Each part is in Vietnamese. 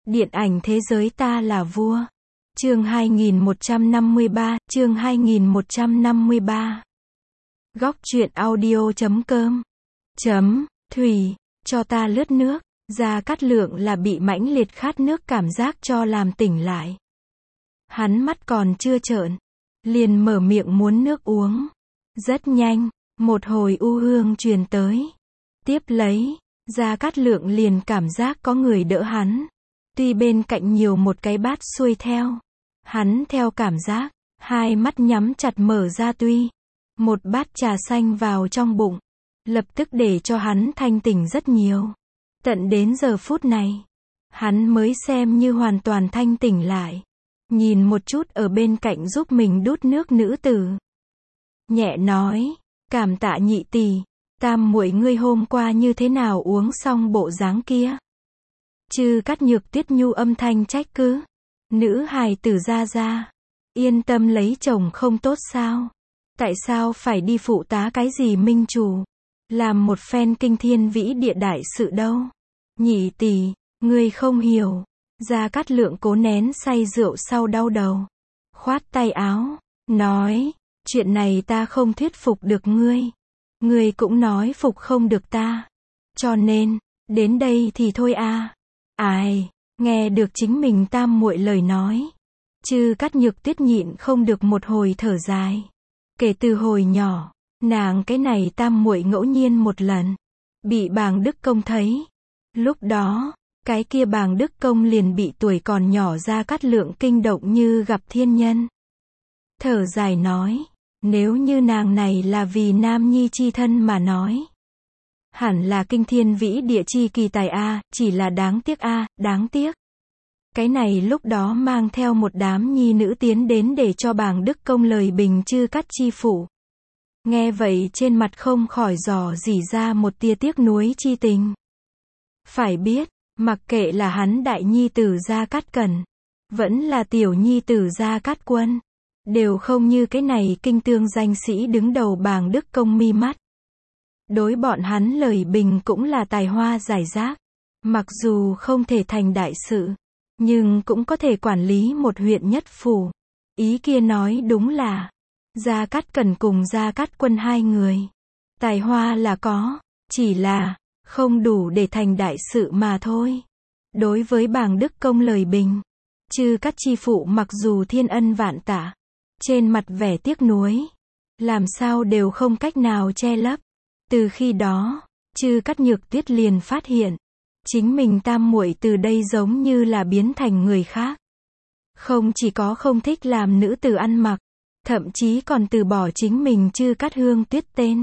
Điện ảnh thế giới ta là vua. Chương 2153, chương 2153. Góc truyện audio.com. Thủy, cho ta lướt nước. Gia Cát Lượng là bị mãnh liệt khát nước cảm giác cho làm tỉnh lại. Hắn mắt còn chưa trợn, liền mở miệng muốn nước uống. Rất nhanh, một hồi u hương truyền tới. Tiếp lấy, Gia Cát Lượng liền cảm giác có người đỡ hắn. Tuy bên cạnh nhiều một cái bát xuôi theo. Hắn theo cảm giác, hai mắt nhắm chặt mở ra tuy. Một bát trà xanh vào trong bụng. Lập tức để cho hắn thanh tỉnh rất nhiều. Tận đến giờ phút này, hắn mới xem như hoàn toàn thanh tỉnh lại. Nhìn một chút ở bên cạnh giúp mình đút nước nữ tử. Nhẹ nói, cảm tạ nhị tỷ, tam muội ngươi hôm qua như thế nào uống xong bộ dáng kia. Chư Cát Nhược Tuyết nhu âm thanh trách cứ. Nữ hài tử ra, yên tâm lấy chồng không tốt sao? Tại sao phải đi phụ tá cái gì minh chủ? Làm một phen kinh thiên vĩ địa đại sự đâu? Nhị tỷ, ngươi không hiểu. Gia Cát Lượng cố nén say rượu sau đau đầu. Khoát tay áo, nói, chuyện này ta không thuyết phục được ngươi. Ngươi cũng nói phục không được ta. Cho nên, đến đây thì thôi à. Ai, nghe được chính mình tam muội lời nói. Chư Cát Nhược Tuyết nhịn không được một hồi thở dài. Kể từ hồi nhỏ, nàng cái này tam muội ngẫu nhiên một lần. Bị bàng Đức Công thấy. Lúc đó, cái kia bàng Đức Công liền bị tuổi còn nhỏ Gia Cát Lượng kinh động như gặp thiên nhân. Thở dài nói, nếu như nàng này là vì nam nhi chi thân mà nói. Hẳn là kinh thiên vĩ địa chi kỳ tài a, chỉ là đáng tiếc a, đáng tiếc. Cái này lúc đó mang theo một đám nhi nữ tiến đến để cho bàng Đức Công lời bình Chư Cát chi phủ. Nghe vậy trên mặt không khỏi dò dỉ ra một tia tiếc nuối chi tình. Phải biết, mặc kệ là hắn đại nhi tử Gia Cát Cẩn, vẫn là tiểu nhi tử Gia Cát Quân, đều không như cái này kinh tương danh sĩ đứng đầu bàng Đức Công mi mắt. Đối bọn hắn lời bình cũng là tài hoa giải rác. Mặc dù không thể thành đại sự, nhưng cũng có thể quản lý một huyện nhất phủ. Ý kia nói đúng là, Gia Cát Cẩn cùng Gia Cát Quân hai người. Tài hoa là có, chỉ là, không đủ để thành đại sự mà thôi. Đối với bàng Đức Công lời bình, Chư Cát chi phụ mặc dù thiên ân vạn tạ, trên mặt vẻ tiếc nuối, làm sao đều không cách nào che lấp. Từ khi đó, Chư Cát Nhược Tuyết liền phát hiện, chính mình tam muội từ đây giống như là biến thành người khác. Không chỉ có không thích làm nữ tử ăn mặc, thậm chí còn từ bỏ chính mình Chư Cát Hương Tuyết tên.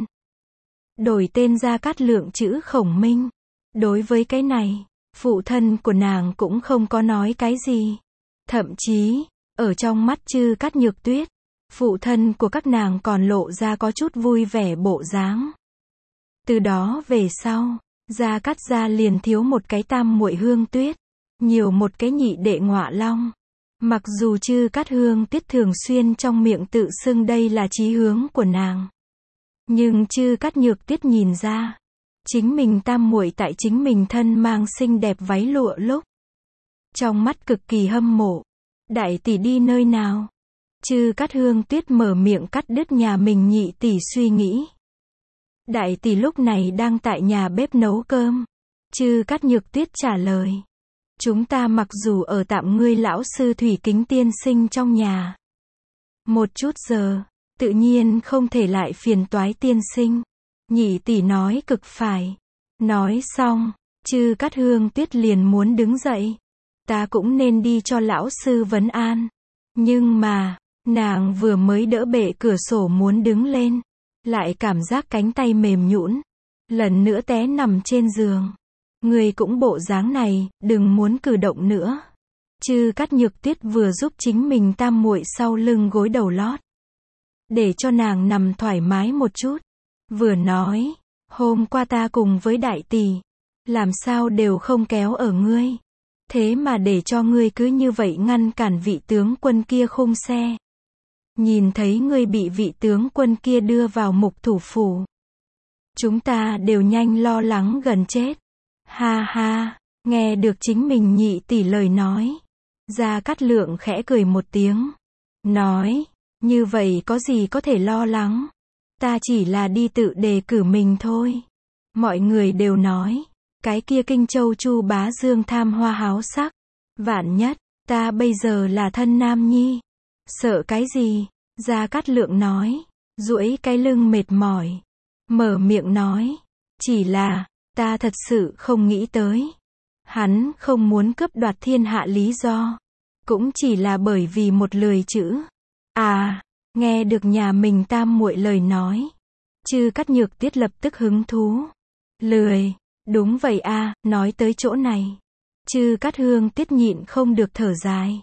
Đổi tên Gia Cát Lượng chữ Khổng Minh. Đối với cái này, phụ thân của nàng cũng không có nói cái gì. Thậm chí, ở trong mắt Chư Cát Nhược Tuyết, phụ thân của các nàng còn lộ ra có chút vui vẻ bộ dáng. Từ đó về sau, Gia Cát gia liền thiếu một cái tam muội Hương Tuyết, nhiều một cái nhị đệ Ngọa Long. Mặc dù Chư Cát Hương Tuyết thường xuyên trong miệng tự xưng đây là chí hướng của nàng, nhưng Chư Cát Nhược Tuyết nhìn ra, chính mình tam muội tại chính mình thân mang xinh đẹp váy lụa lúc, trong mắt cực kỳ hâm mộ. Đại tỷ đi nơi nào? Chư Cát Hương Tuyết mở miệng cắt đứt nhà mình nhị tỷ suy nghĩ. Đại tỷ lúc này đang tại nhà bếp nấu cơm. Chư Cát Nhược Tuyết trả lời. Chúng ta mặc dù ở tạm ngươi lão sư Thủy Kính tiên sinh trong nhà một chút giờ, tự nhiên không thể lại phiền toái tiên sinh. Nhị tỷ nói cực phải. Nói xong, Chư Cát Hương Tuyết liền muốn đứng dậy. Ta cũng nên đi cho lão sư vấn an. Nhưng mà, nàng vừa mới đỡ bệ cửa sổ muốn đứng lên, lại cảm giác cánh tay mềm nhũn, lần nữa té nằm trên giường. Người cũng bộ dáng này, đừng muốn cử động nữa. Chư Cát Nhược Tuyết vừa giúp chính mình tam muội sau lưng gối đầu lót, để cho nàng nằm thoải mái một chút. Vừa nói, hôm qua ta cùng với đại tỷ, làm sao đều không kéo ở ngươi. Thế mà để cho ngươi cứ như vậy ngăn cản vị tướng quân kia khung xe. Nhìn thấy ngươi bị vị tướng quân kia đưa vào mục thủ phủ, chúng ta đều nhanh lo lắng gần chết. Ha ha, Nghe được chính mình nhị tỷ lời nói, Gia Cát Lượng khẽ cười một tiếng, nói, như vậy có gì có thể lo lắng, ta chỉ là đi tự đề cử mình thôi. Mọi người đều nói, cái kia Kinh Châu Chu Bá Dương tham hoa háo sắc, vạn nhất, ta bây giờ là thân nam nhi, sợ cái gì? Gia Cát Lượng nói, duỗi cái lưng mệt mỏi, mở miệng nói, chỉ là, ta thật sự không nghĩ tới. Hắn không muốn cướp đoạt thiên hạ lý do, cũng chỉ là bởi vì một lười chữ. À, nghe được nhà mình tam muội lời nói, Chư Cát Nhược Tiết lập tức hứng thú. Lười, đúng vậy a, nói tới chỗ này, Chư Cát Hương Tiết nhịn không được thở dài.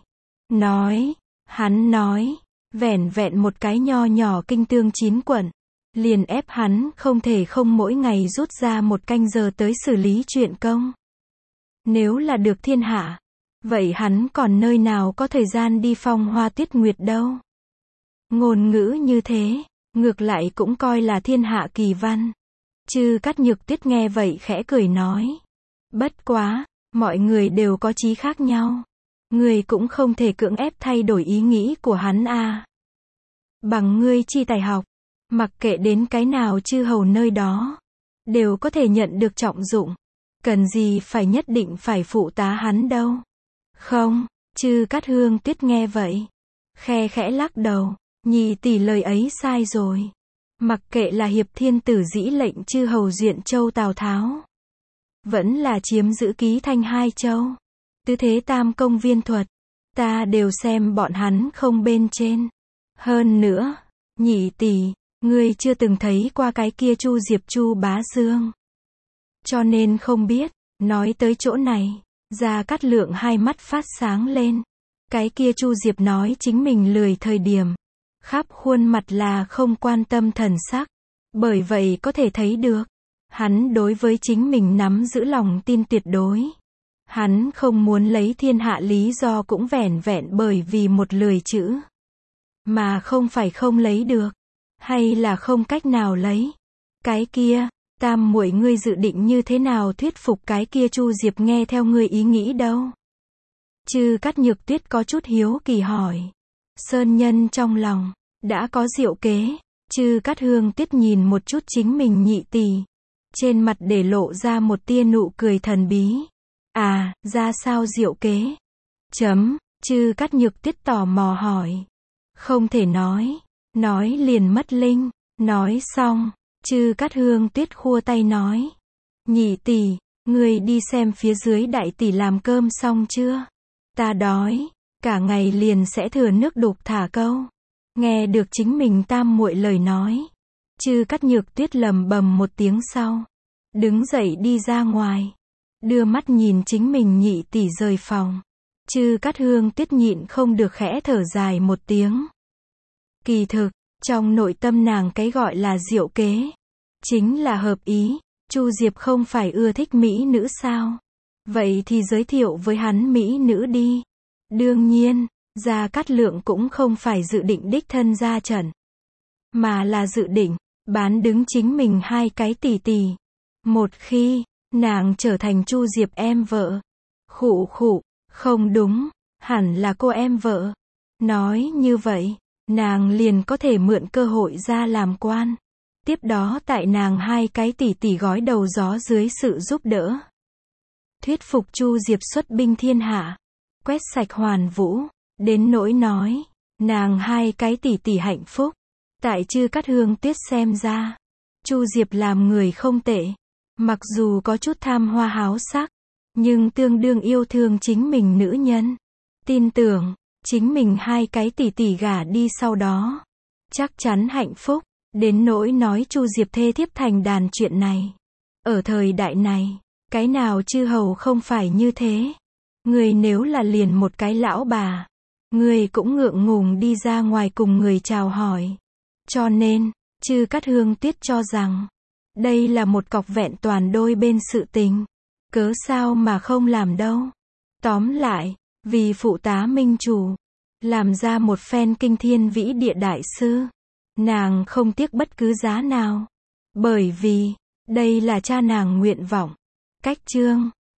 Hắn nói, vẻn vẹn một cái nho nhỏ kinh tương 9 quận, liền ép hắn không thể không mỗi ngày rút ra một canh giờ tới xử lý chuyện công. Nếu là được thiên hạ, vậy hắn còn nơi nào có thời gian đi phong hoa tuyết nguyệt đâu. Ngôn ngữ như thế, ngược lại cũng coi là thiên hạ kỳ văn. Chư Cát Nhược Tiết nghe vậy khẽ cười nói. Bất quá, mọi người đều có chí khác nhau. Ngươi cũng không thể cưỡng ép thay đổi ý nghĩ của hắn a. Bằng ngươi chi tài học, mặc kệ đến cái nào chư hầu nơi đó, đều có thể nhận được trọng dụng. Cần gì phải nhất định phải phụ tá hắn đâu. Không, Chư Cát Hương Tuyết nghe vậy, khe khẽ lắc đầu, nhị tỷ lời ấy sai rồi. Mặc kệ là hiệp thiên tử dĩ lệnh chư hầu Duyện Châu Tào Tháo, vẫn là chiếm giữ Ký Thanh Hai Châu, Tứ Thế Tam Công Viên Thuật, ta đều xem bọn hắn không bên trên. Hơn nữa, nhị tỷ, ngươi chưa từng thấy qua cái kia Chu Diệp Chu Bá Dương, cho nên không biết. Nói tới chỗ này, Gia Cát Lượng hai mắt phát sáng lên. Cái kia Chu Diệp nói chính mình lười thời điểm, khắp khuôn mặt là không quan tâm thần sắc. Bởi vậy có thể thấy được, hắn đối với chính mình nắm giữ lòng tin tuyệt đối. Hắn không muốn lấy thiên hạ lý do cũng vẻn vẹn bởi vì một lười chữ. Mà không phải không lấy được, hay là không cách nào lấy. Cái kia, tam muội ngươi dự định như thế nào thuyết phục cái kia Chu Diệp nghe theo ngươi ý nghĩ đâu? Chư Cát Nhược Tuyết có chút hiếu kỳ hỏi. Sơn nhân trong lòng, đã có diệu kế. Chư Cát Hương Tuyết nhìn một chút chính mình nhị tỷ, trên mặt để lộ ra một tia nụ cười thần bí. À, ra sao diệu kế? Chư Cát Nhược Tuyết tò mò hỏi. Không thể nói liền mất linh. Nói xong, Chư Cát Hương Tuyết khua tay nói. Nhị tỷ, ngươi đi xem phía dưới đại tỷ làm cơm xong chưa? Ta đói, cả ngày liền sẽ thừa nước đục thả câu. Nghe được chính mình tam muội lời nói, Chư Cát Nhược Tuyết lầm bầm một tiếng sau, đứng dậy đi ra ngoài, đưa mắt nhìn chính mình nhị tỷ rời phòng. Chư Cát Hương Tuyết nhịn không được khẽ thở dài một tiếng. Kỳ thực, trong nội tâm nàng cái gọi là diệu kế, chính là hợp ý. Chu Diệp không phải ưa thích mỹ nữ sao? Vậy thì giới thiệu với hắn mỹ nữ đi. Đương nhiên, Gia Cát Lượng cũng không phải dự định đích thân ra trận, mà là dự định bán đứng chính mình hai cái tỷ tỷ. Một khi nàng trở thành Chu Diệp em vợ. Khụ, không đúng, hẳn là cô em vợ. Nói như vậy, nàng liền có thể mượn cơ hội ra làm quan. Tiếp đó tại nàng hai cái tỷ tỷ gói đầu gió dưới sự giúp đỡ, thuyết phục Chu Diệp xuất binh thiên hạ, quét sạch Hoàn Vũ. Đến nỗi nói, nàng hai cái tỷ tỷ hạnh phúc. Tại Chư Cát Hương Tuyết xem ra, Chu Diệp làm người không tệ. Mặc dù có chút tham hoa háo sắc, nhưng tương đương yêu thương chính mình nữ nhân. Tin tưởng, chính mình hai cái tỷ tỷ gả đi sau đó, chắc chắn hạnh phúc. Đến nỗi nói Chu Diệp thê thiếp thành đàn chuyện này, ở thời đại này, cái nào chư hầu không phải như thế. Người nếu là liền một cái lão bà, người cũng ngượng ngùng đi ra ngoài cùng người chào hỏi. Cho nên, Chư Cát Hương Tuyết cho rằng, đây là một cọc vẹn toàn đôi bên sự tình. Cớ sao mà không làm đâu. Tóm lại, vì phụ tá minh chủ, làm ra một phen kinh thiên vĩ địa đại sư, nàng không tiếc bất cứ giá nào. Bởi vì, đây là cha nàng nguyện vọng. Cách chương